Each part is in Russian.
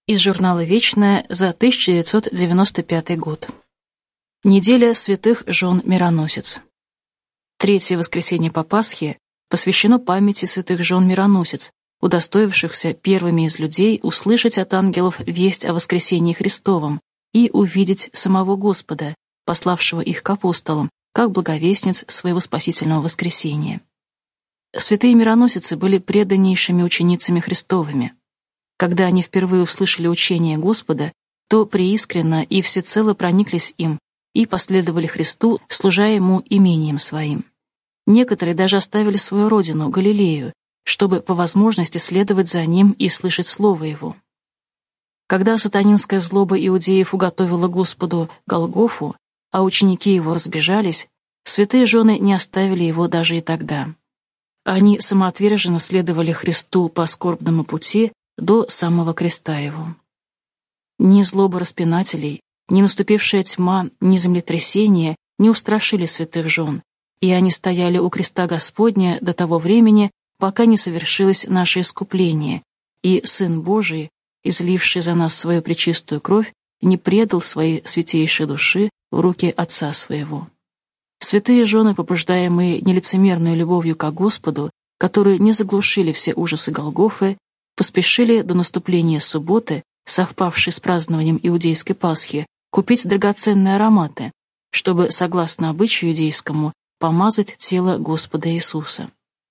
Из журнала «Вечное» за 1995 год. Неделя святых жен Мироносец. Третье воскресенье по Пасхе посвящено памяти святых жен Мироносец, удостоившихся первыми из людей услышать от ангелов весть о воскресении Христовом и увидеть самого Господа, пославшего их к апостолам, как благовестниц своего спасительного воскресения. Святые мироносицы были преданнейшими ученицами Христовыми. Когда они впервые услышали учение Господа, то преискренно и всецело прониклись им и последовали Христу, служа Ему имением своим. Некоторые даже оставили свою родину, Галилею, чтобы по возможности следовать за Ним и слышать Слово Его. Когда сатанинская злоба иудеев уготовила Господу Голгофу, а ученики Его разбежались, святые жены не оставили Его даже и тогда. Они самоотверженно следовали Христу по скорбному пути до самого креста Его. Ни злоба распинателей, ни наступившая тьма, ни землетрясение не устрашили святых жен, и они стояли у креста Господня до того времени, пока не совершилось наше искупление, и Сын Божий, изливший за нас свою пречистую кровь, не предал своей святейшей души в руки Отца Своего. Святые жены, побуждаемые нелицемерной любовью ко Господу, которые не заглушили все ужасы Голгофы, поспешили до наступления субботы, совпавшей с празднованием иудейской Пасхи, купить драгоценные ароматы, чтобы, согласно обычаю иудейскому, помазать тело Господа Иисуса.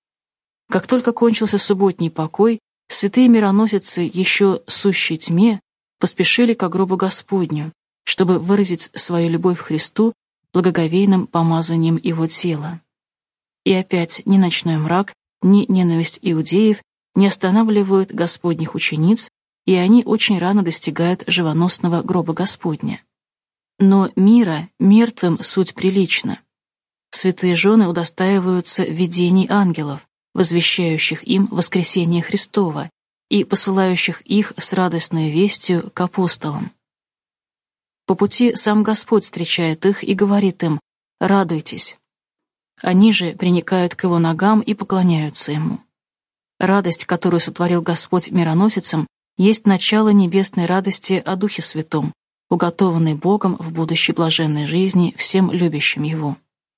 Как только кончился субботний покой, святые мироносицы, еще сущей тьме, поспешили ко гробу Господню, чтобы выразить свою любовь к Христу благоговейным помазанием Его тела. И опять ни ночной мрак, ни ненависть иудеев не останавливают Господних учениц, и они очень рано достигают живоносного гроба Господня. Но мира мертвым суть прилична. Святые жены удостаиваются видений ангелов, возвещающих им воскресение Христово и посылающих их с радостной вестью к апостолам. По пути сам Господь встречает их и говорит им: «Радуйтесь». Они же приникают к Его ногам и поклоняются Ему. Радость, которую сотворил Господь мироносицам, есть начало небесной радости о Духе Святом, уготованной Богом в будущей блаженной жизни всем любящим Его.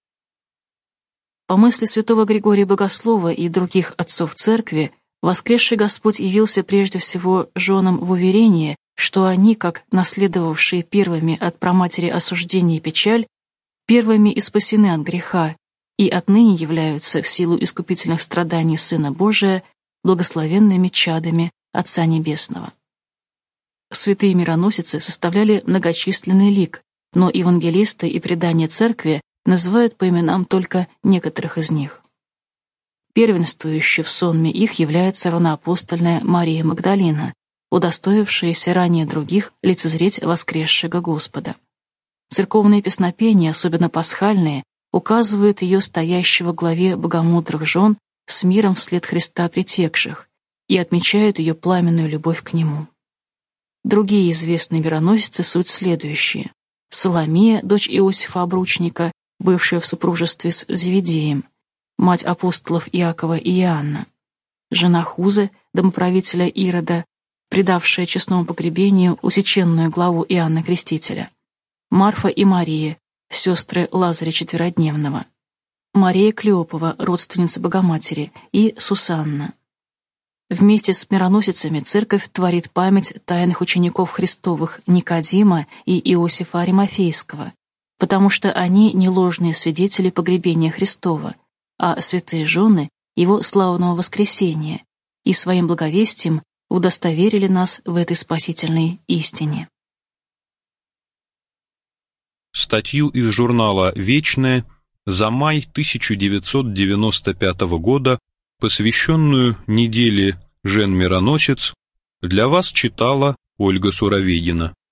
По мысли святого Григория Богослова и других отцов Церкви, воскресший Господь явился прежде всего женам в уверение, что они, как наследовавшие первыми от праматери осуждение и печаль, первыми и спасены от греха, и отныне являются в силу искупительных страданий Сына Божия благословенными чадами Отца Небесного. Святые мироносицы составляли многочисленный лик, но евангелисты и предания Церкви называют по именам только некоторых из них. Первенствующей в сонме их является равноапостольная Мария Магдалина, удостоившаяся ранее других лицезреть воскресшего Господа. Церковные песнопения, особенно пасхальные, указывают ее стоящего во главе богомудрых жен с миром вслед Христа притекших и отмечают ее пламенную любовь к Нему. Другие известные мироносицы суть следующие: Соломея, дочь Иосифа Обручника, бывшая в супружестве с Зеведеем, мать апостолов Иакова и Иоанна, жена Хузы, домоправителя Ирода, предавшая честному погребению усеченную главу Иоанна Крестителя, Марфа и Мария, сестры Лазаря Четверодневного, Мария Клеопова, родственница Богоматери, и Сусанна. Вместе с мироносицами Церковь творит память тайных учеников Христовых Никодима и Иосифа Аримафейского, потому что они не ложные свидетели погребения Христова, а святые жены Его славного воскресения, и своим благовестием удостоверили нас в этой спасительной истине. Статью из журнала «Вечное» за май 1995 года, посвященную неделе жен-мироносец, для вас читала Ольга Суроведина.